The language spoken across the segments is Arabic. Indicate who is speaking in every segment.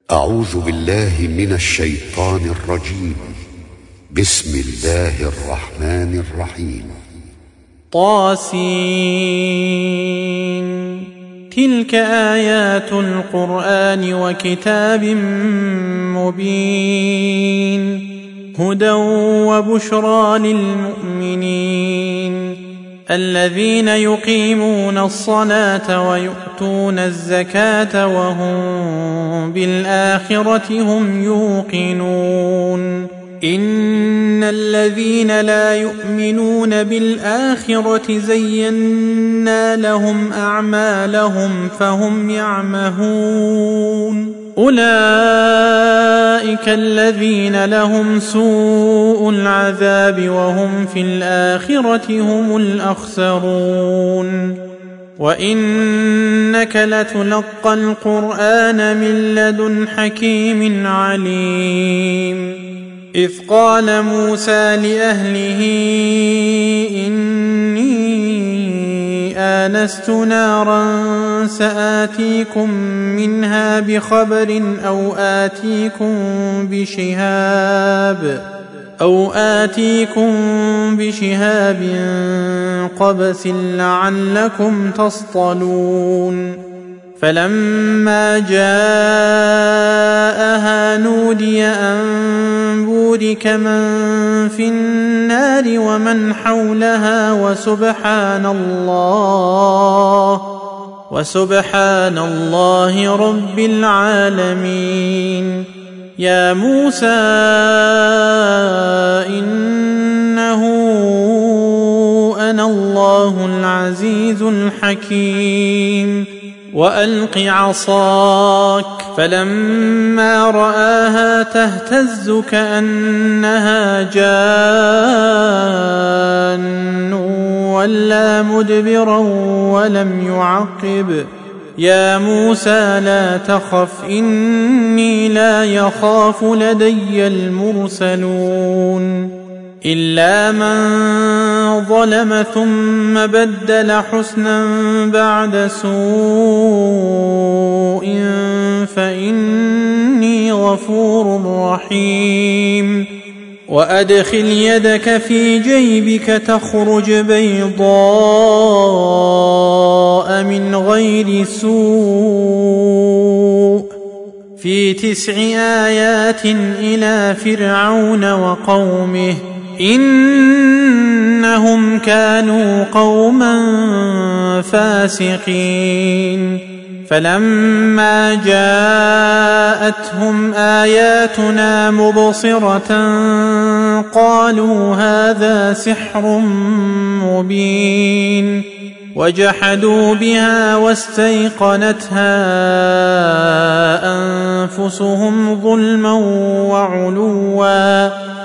Speaker 1: أعوذ بالله من الشيطان الرجيم. بسم الله الرحمن الرحيم.
Speaker 2: طاسين. تلك آيات القرآن وكتاب مبين، هدى وبشرى للمؤمنين الذين يقيمون الصلاة ويؤتون الزكاة وهم بالآخرة هم يوقنون. إن الذين لا يؤمنون بالآخرة زينا لهم أعمالهم فهم يعمهون. أولئك الذين لهم سوء العذاب وهم في الآخرة هم الأخسرون. وإنك لتلقى القرآن من لدن حكيم عليم. إذ قال موسى لأهله إني آنست نارا سآتيكم منها بخبر أو آتيكم بشهاب قبس لعلكم تصطلون. فلما جاءها نودي أن بورك من في النار ومن حولها وسبحان الله رب العالمين. يا موسى إنه أنا الله العزيز الحكيم. وألق عصاك. فلما رآها تهتز كأنها جان ولا مدبرا ولم يعقب. يا موسى لا تخف إني لا يخاف لدي المرسلون. إلا من ظلم ثم بدل حسنا بعد سوء فإني غفور رحيم. وأدخل يدك في جيبك تخرج بيضاء من غير سوء في 9 آيات إلى فرعون وقومه إنهم كانوا قوما فاسقين. فلما جاءتهم آياتنا مبصرة قالوا هذا سحر مبين. وجحدوا بها واستيقنتها أنفسهم ظلما وعلوا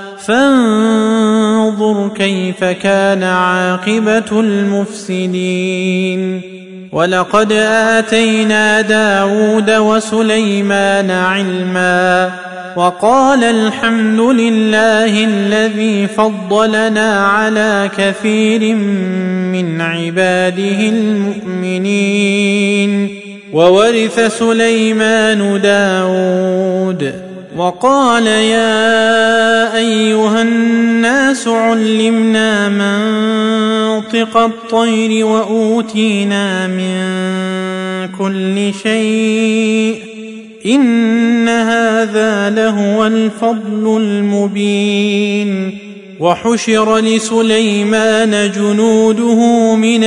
Speaker 2: فانظر كيف كان عاقبة المفسدين. ولقد آتينا داود وسليمان علما وقال الحمد لله الذي فضلنا على كثير من عباده المؤمنين. وورث سليمان داود وقال يا أيها الناس علمنا منطق الطير وأوتينا من كل شيء إن هذا لهو الفضل المبين. وحشر لسليمان جنوده من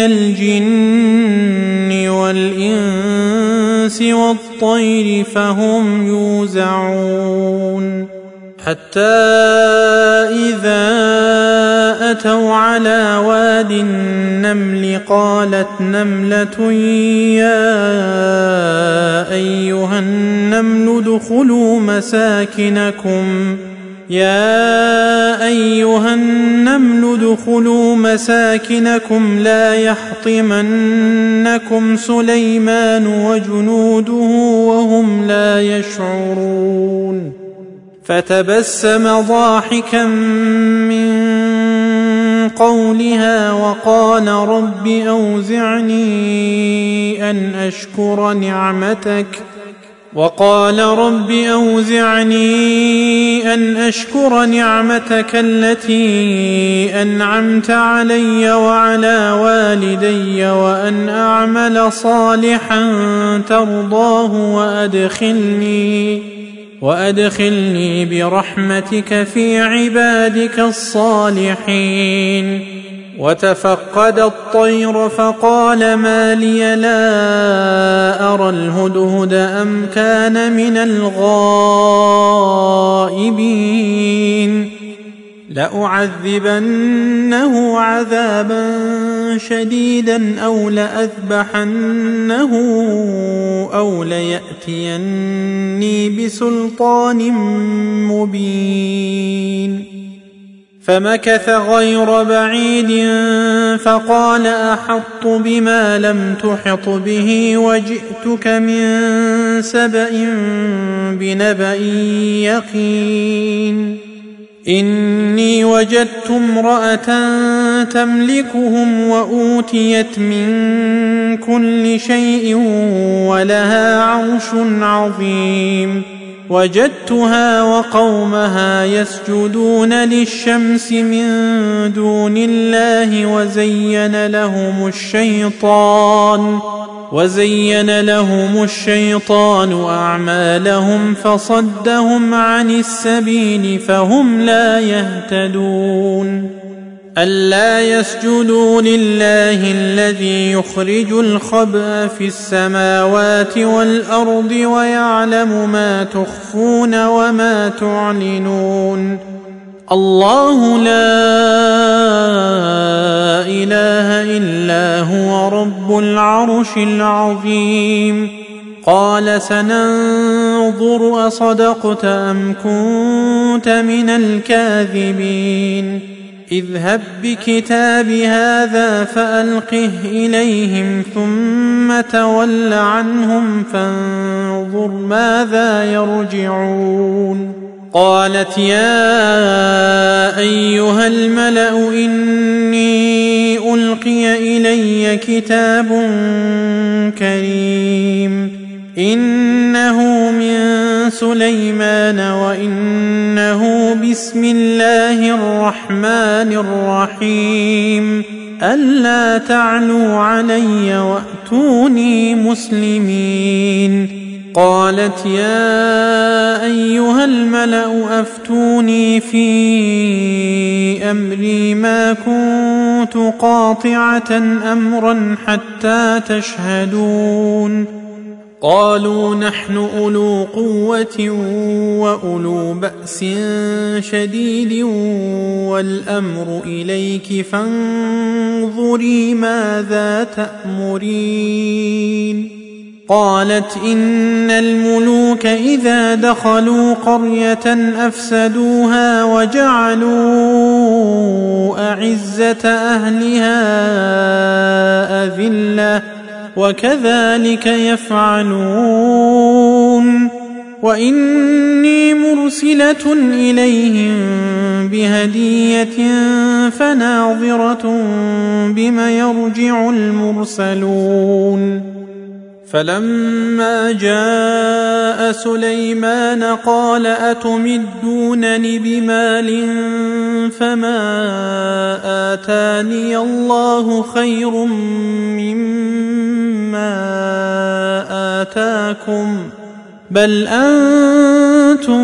Speaker 2: الجن والإنس والطير فهم يوزعون. حتى إذا أتوا على واد النمل قالت نملة يا أيها النمل ادخلوا مساكنكم لا يحطمنكم سليمان وجنوده وهم لا يشعرون. فتبسم ضاحكا من قولها وقال رب أوزعني أن أشكر وقال رب أوزعني أن أشكر نعمتك التي أنعمت علي وعلى والدي وأن أعمل صالحا ترضاه وأدخلني برحمتك في عبادك الصالحين. وتفقد الطير فقال ما لي لا أرى الهدهد أم كان من الغائبين لأعذبنه عذابا شديدا أو لأذبحنه أو ليأتيني بسلطان مبين. فمكث غير بعيد فقال أحطت بما لم تحط به وجئتك من سبأ بنبأ يقين. إني وجدت امرأة تملكهم وأوتيت من كل شيء ولها عرش عظيم. وجدتها وقومها يسجدون للشمس من دون الله وزين لهم الشيطان أعمالهم فصدهم عن السبيل فهم لا يهتدون. ألا يسجدوا لله الذي يخرج الخبأ في السماوات والأرض ويعلم ما تخفون وما تعلنون. الله لا إله إلا هو رب العرش العظيم. قال سننظر أصدقت أم كنت من الكاذبين. اذهب بكتابي هذا فألقه إليهم ثم تول عنهم فانظر ماذا يرجعون. قالت يا أيها الملأ إني ألقي إلي كتاب كريم إنه من سليمان وإنه بسم الله الرحمن الرحيم ألا تعلوا علي وأتوني مسلمين. قالت يا أيها الملأ أفتوني في أمري ما كنت قاطعة أمرا حتى تشهدون. قالوا نحن أولو قوة وأولو بأس شديد والأمر إليك فانظري ماذا تأمرين. قالت إن الملوك إذا دخلوا قرية أفسدوها وجعلوا أعزة أهلها أذلة وكذلك يفعلون. وإني مرسلة إليهم بهدية فناظرة بما يرجع المرسلون. فلما جاء سليمان قال أتمدونني بمال فما آتاني الله خير مما آتاكم بل أنتم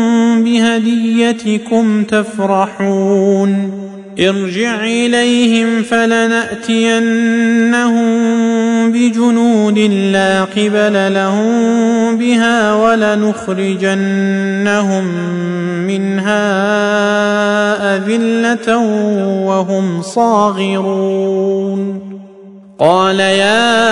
Speaker 2: بهديتكم تفرحون. ارجع إليهم فلنأتينهم بجنود لا قبل لهم بها ولنخرجنهم منها أذلة وهم صاغرون. قال يا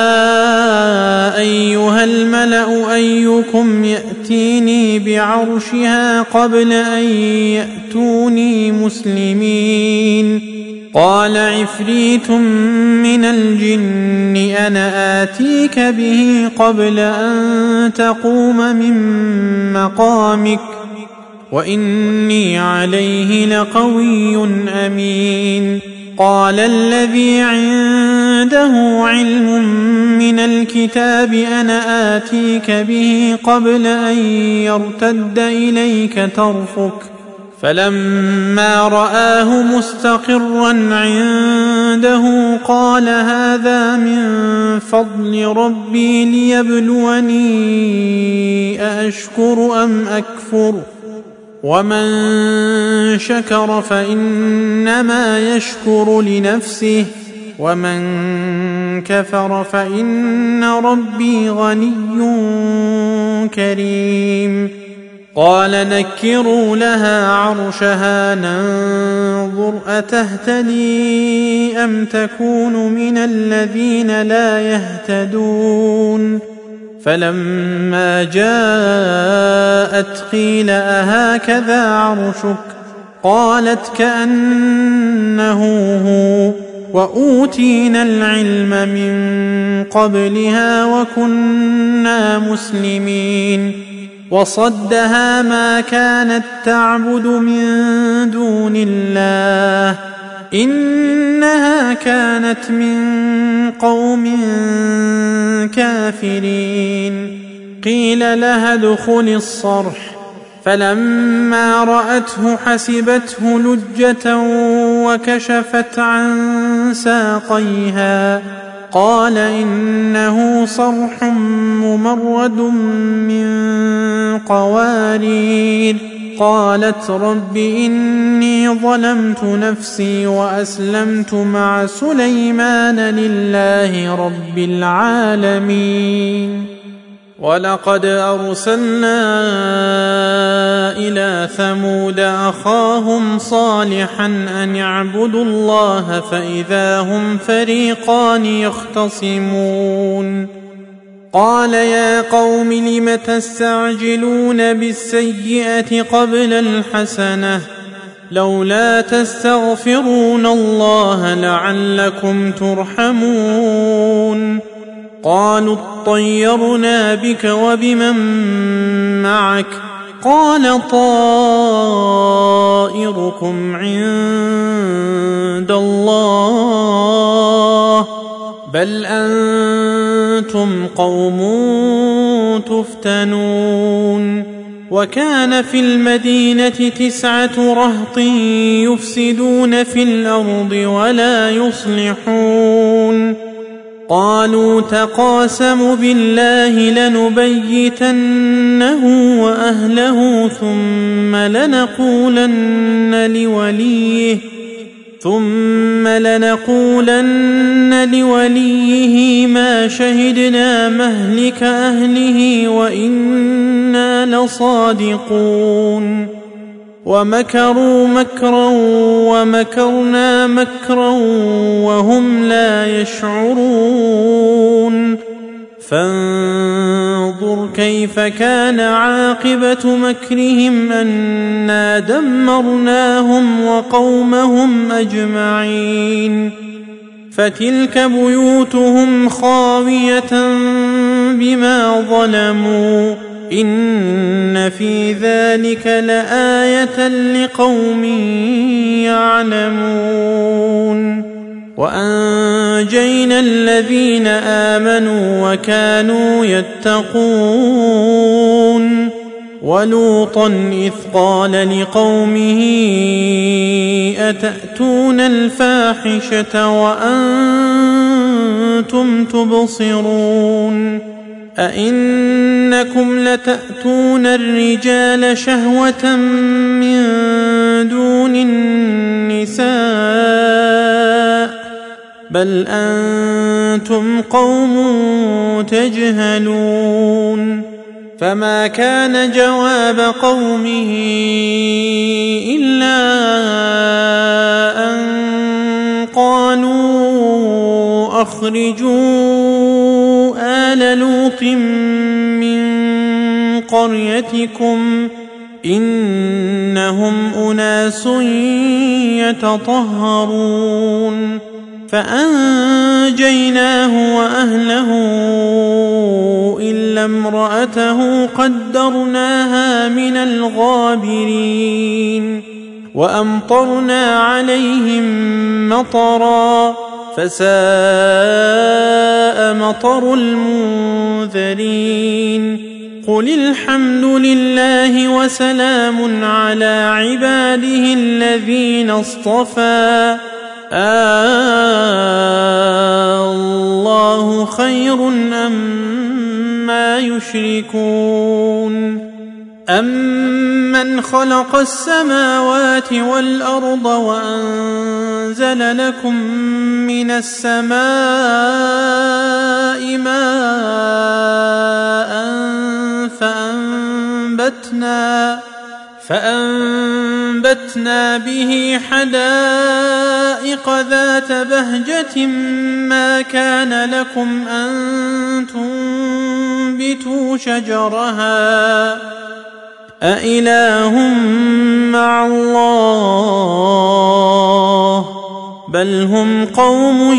Speaker 2: أيها الملأ أيكم يأتيني بعرشها قبل أن يأتوني مسلمين. قال عفريت من الجن أنا آتيك به قبل أن تقوم من مقامك وإني عليه لقوي أمين. قال الذي عنده علم من الكتاب أنا آتيك به قبل أن يرتد إليك طرفك فلما رآه مستقرا عنده قال هذا من فضل ربي ليبلوني أأشكر أم أكفر ومن شكر فإنما يشكر لنفسه ومن كفر فإن ربي غني كريم قال نكروا لها عرشها ننظر أتهتدي أم تكون من الذين لا يهتدون فلما جاءت قيل أهكذا عرشك قالت كأنه هو وأوتينا العلم من قبلها وكنا مسلمين وصدها ما كانت تعبد من دون الله إنها كانت من قوم كافرين قيل لها ادخل الصرح فلما رأته حسبته لجة وكشفت عن ساقيها قال إنه صرح ممرد من قوارير قالت رب إني ظلمت نفسي وأسلمت مع سليمان لله رب العالمين ولقد أرسلنا إلى ثمود أخاهم صالحا أن اعبدوا الله فإذا هم فريقان يختصمون قال يا قوم لم تستعجلون بالسيئة قبل الحسنة لولا تستغفرون الله لعلكم ترحمون قالوا اطيرنا بك وبمن معك قال طائركم عند الله بل أنتم قوم تفتنون وكان في المدينة 9 رهط يفسدون في الأرض ولا يصلحون قالوا تقاسموا بالله لنبيتنه وأهله ثم لنقولن لوليه ما شهدنا مهلك أهله وإنا لصادقون ومكروا مكرا ومكرنا مكرا وهم لا يشعرون فانظر كيف كان عاقبة مكرهم أنا دمرناهم وقومهم أجمعين فتلك بيوتهم خاوية بما ظلموا إن في ذلك لآية لقوم يعلمون وأنجينا الذين آمنوا وكانوا يتقون ولوطا إذ قال لقومه أتأتون الفاحشة وأنتم تبصرون أئنكم لتأتون الرجال شهوة من دون النساء بل أنتم قوم تجهلون فما كان جواب قومه إلا أن قالوا أخرجوا آل لوط من قريتكم إنهم أناس يتطهرون فأنجيناه وأهله إلا امرأته قدرناها من الغابرين وأمطرنا عليهم مطرا فساء مطر المنذرين قل الحمد لله وسلام على عباده الذين اصطفى الله خير أمّا يشركون أَمَّنْ خَلَقَ السَّمَاوَاتِ وَالْأَرْضَ وَأَنزَلَ لَكُم مِّنَ السَّمَاءِ مَاءً فَأَنبَتْنَا بِهِ حَدَائِقَ ذَاتَ بَهْجَةٍ مَّا كَانَ لَكُمْ أَن تُنبِتُوا شَجَرَهَا أَإِلَٰهٌ مَّعَ اللَّهِ بَلْ هُمْ قَوْمٌ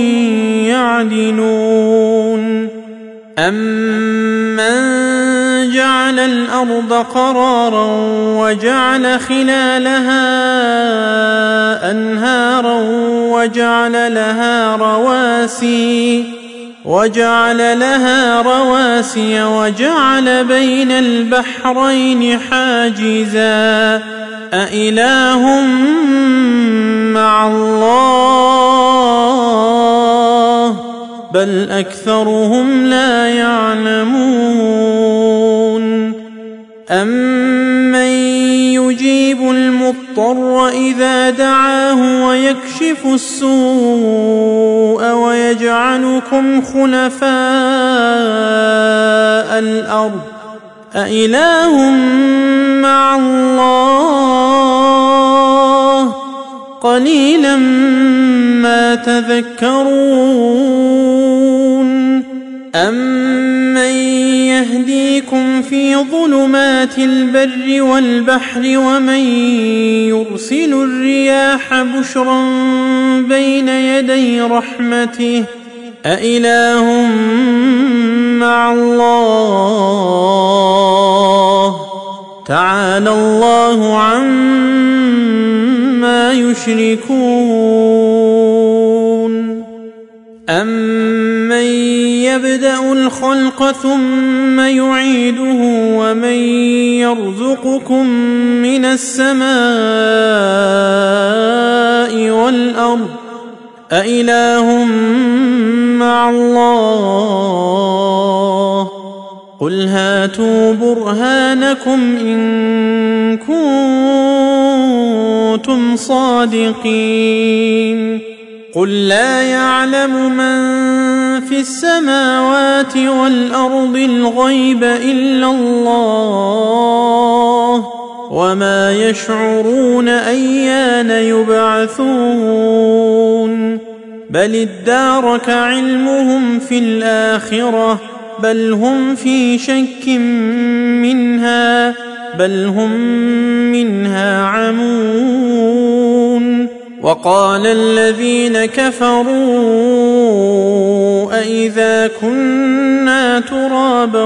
Speaker 2: يَعْدِلُونَ أَمَّن جَعَلَ الْأَرْضَ قَرَارًا وَجَعَلَ خِلَالَهَا أَنْهَارًا وَجَعَلَ لَهَا رَوَاسِيَ وَجَعَلَ بَيْنَ الْبَحْرَيْنِ حَاجِزًا أَإِلَٰهٌ مَّعَ اللَّهِ بَلْ أَكْثَرُهُمْ لَا يَعْلَمُونَ أَمَّن يُجِيبُ الْمُضْطَرَّ إِذَا دَعَاهُ وَيَكْشِفُ السُّوءَ وَيَجْعَلُكُمْ خُلَفَاءَ الْأَرْضِ أَإِلَٰهٌ مَّعَ اللَّهِ قَلِيلًا مَّا تَذَكَّرُونَ أَمَّن يَهْدِيكُمْ فِي ظُلُمَاتِ الْبَرِّ وَالْبَحْرِ وَمَن يُرْسِلُ الرِّيَاحَ بُشْرًا بَيْنَ يَدَيْ رَحْمَتِهِ أَإِلَٰهٌ مَّعَ اللَّهِ تَعَالَى اللَّهُ عَمَّا يُشْرِكُونَ أَمَّن يَبْدَأُ الْخَلْقَ ثُمَّ يُعِيدُهُ وَمَن يَرْزُقُكُم مِّنَ السَّمَاءِ وَالْأَرْضِ أَإِلَٰهٌ مَّعَ اللَّهِ قُلْ هَاتُوا بُرْهَانَكُمْ إِن كُنتُمْ صَادِقِينَ قُل لَّا يَعْلَمُ مَن فِي السَّمَاوَاتِ وَالْأَرْضِ الْغَيْبَ إِلَّا اللَّهُ وَمَا يَشْعُرُونَ أَيَّانَ يُبْعَثُونَ بَلِ ادَّارَكَ عِلْمُهُمْ فِي الْآخِرَةِ بَلْ هُمْ فِي شَكٍّ مِّنْهَا بَلْ هُمْ مِنْهَا عَمُونَ وَقَالَ الَّذِينَ كَفَرُوا أَإِذَا كُنَّا تُرَابًا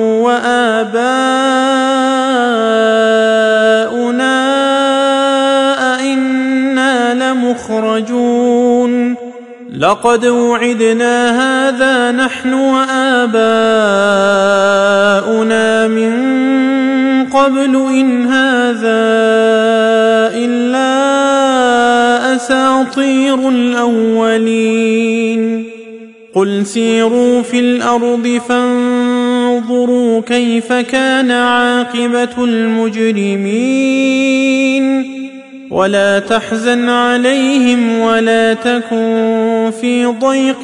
Speaker 2: وَآبَاؤُنَا أَإِنَّا لَمُخْرَجُونَ لَقَدْ وُعِدْنَا هَٰذَا نَحْنُ وَآبَاؤُنَا مِن قَبْلُ إِنْ هَٰذَا إِلَّا أَسَاطِيرُ الْأَوَّلِينَ قُلْ سِيرُوا فِي الْأَرْضِ فَانظُرُوا كَيْفَ كَانَ عَاقِبَةُ الْمُجْرِمِينَ وَلَا تَحْزَنْ عَلَيْهِمْ وَلَا تَكُن فِي ضَيْقٍ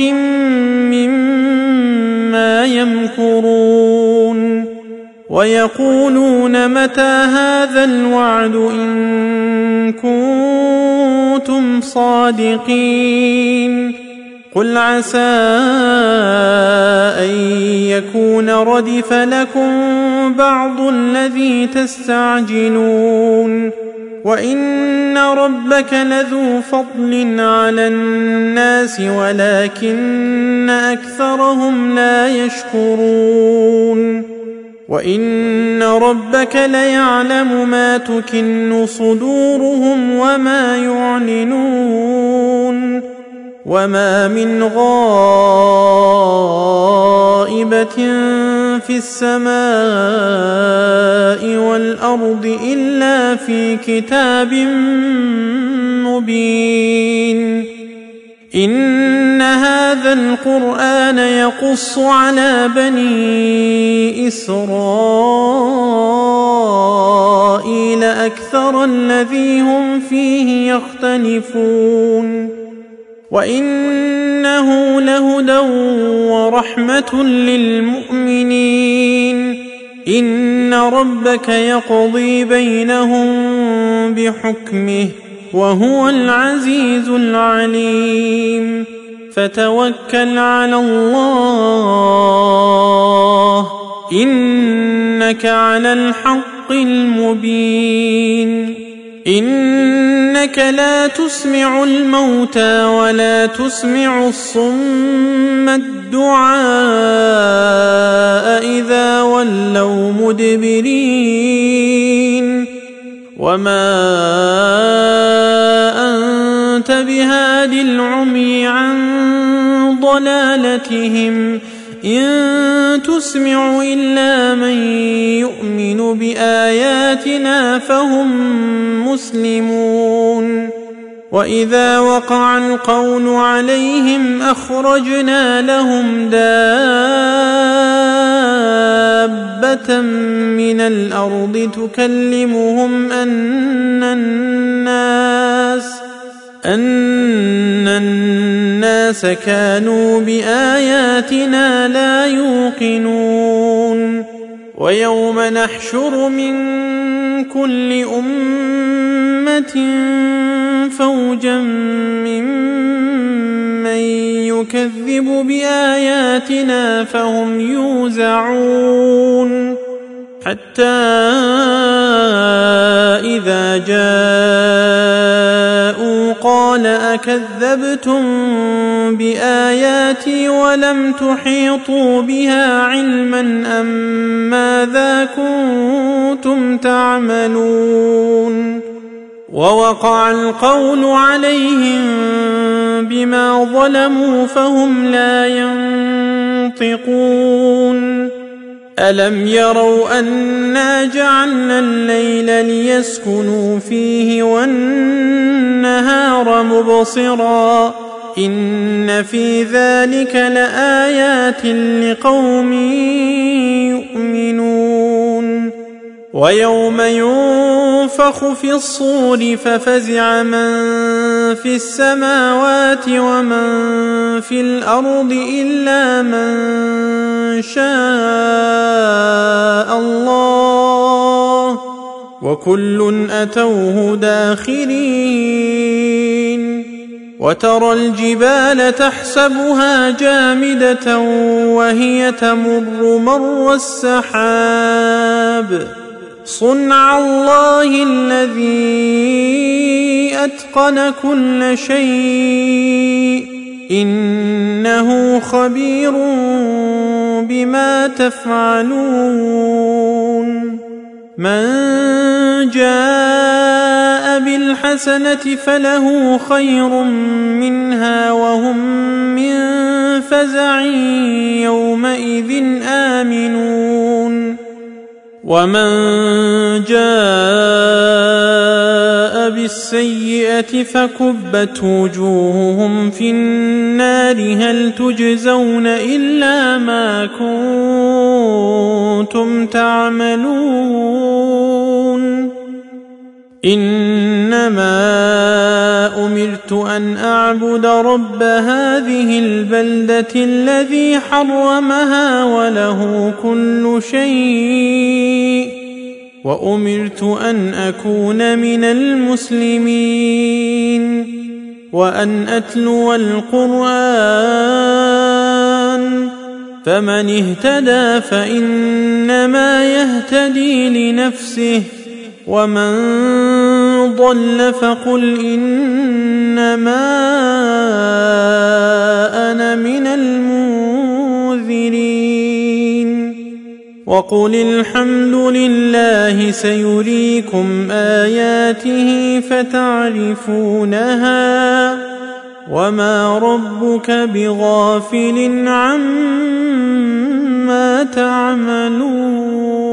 Speaker 2: مِّمَّا يَمْكُرُونَ وَيَقُولُونَ مَتَىٰ هَٰذَا الْوَعْدُ إِن كُنتُمْ صَادِقِينَ قُلْ عَسَىٰ أَن يَكُونَ رَدِفَ لَكُم بَعْضُ الَّذِي تَسْتَعْجِلُونَ وَإِنَّ رَبَّكَ لَذُو فَضْلٍ عَلَى النَّاسِ وَلَٰكِنَّ أَكْثَرَهُمْ لَا يَشْكُرُونَ وإن ربك ليعلم ما تكن صدورهم وما يعلنون وما من غائبة في السماء والأرض إلا في كتاب مبين إن هذا القرآن يقص على بني إسرائيل أكثر الذي هم فيه يختلفون وإنه لهدى ورحمة للمؤمنين إن ربك يقضي بينهم بحكمه وهو العزيز العليم فتوكل على الله إنك على الحق المبين إنك لا تسمع الموتى ولا تسمع الصم الدعاء إذا ولوا مدبرين وما أنت بهاد العمي عن ضلالتهم إن تسمع إلا من يؤمن بآياتنا فهم مسلمون وإذا وقع القول عليهم أخرجنا لهم دابة من الأرض تكلمهم أن الناس كانوا بآياتنا لا يوقنون ويوم نحشر من كل أمة فوجا ممن يكذب بآياتنا فهم يوزعون حتى إذا جاءوا قال أكذبتم بآياتي ولم تحيطوا بها علما أم ماذا كنتم تعملون ووقع القول عليهم بما ظلموا فهم لا ينطقون ألم يروا أنا جعلنا الليل ليسكنوا فيه والنهار مبصرا إن في ذلك لآيات لقوم يؤمنون ويوم ينفخ في الصور ففزع من في السماوات ومن في الأرض إلا من شاء الله وكل أتوه داخرين وترى الجبال تحسبها جامدة وهي تمر مر السحاب صنع الله الذي أتقن كل شيء إنه خبير بما تفعلون من جاء بالحسنة فله خير منها وهم من فزع يومئذ آمنون ومن جاء بالسيئة فكبت وجوههم في النار هل تجزون إلا ما كنتم تعملون إنما أمرت أن أعبد رب هذه البلدة الذي حرمها وله كل شيء وأمرت أن أكون من المسلمين وأن أتلو القرآن فمن اهتدى فإنما يهتدي لنفسه ومن ضل فقل إنما أنا من المنذرين وقل الحمد لله سيريكم آياته فتعرفونها وما ربك بغافل عما تعملون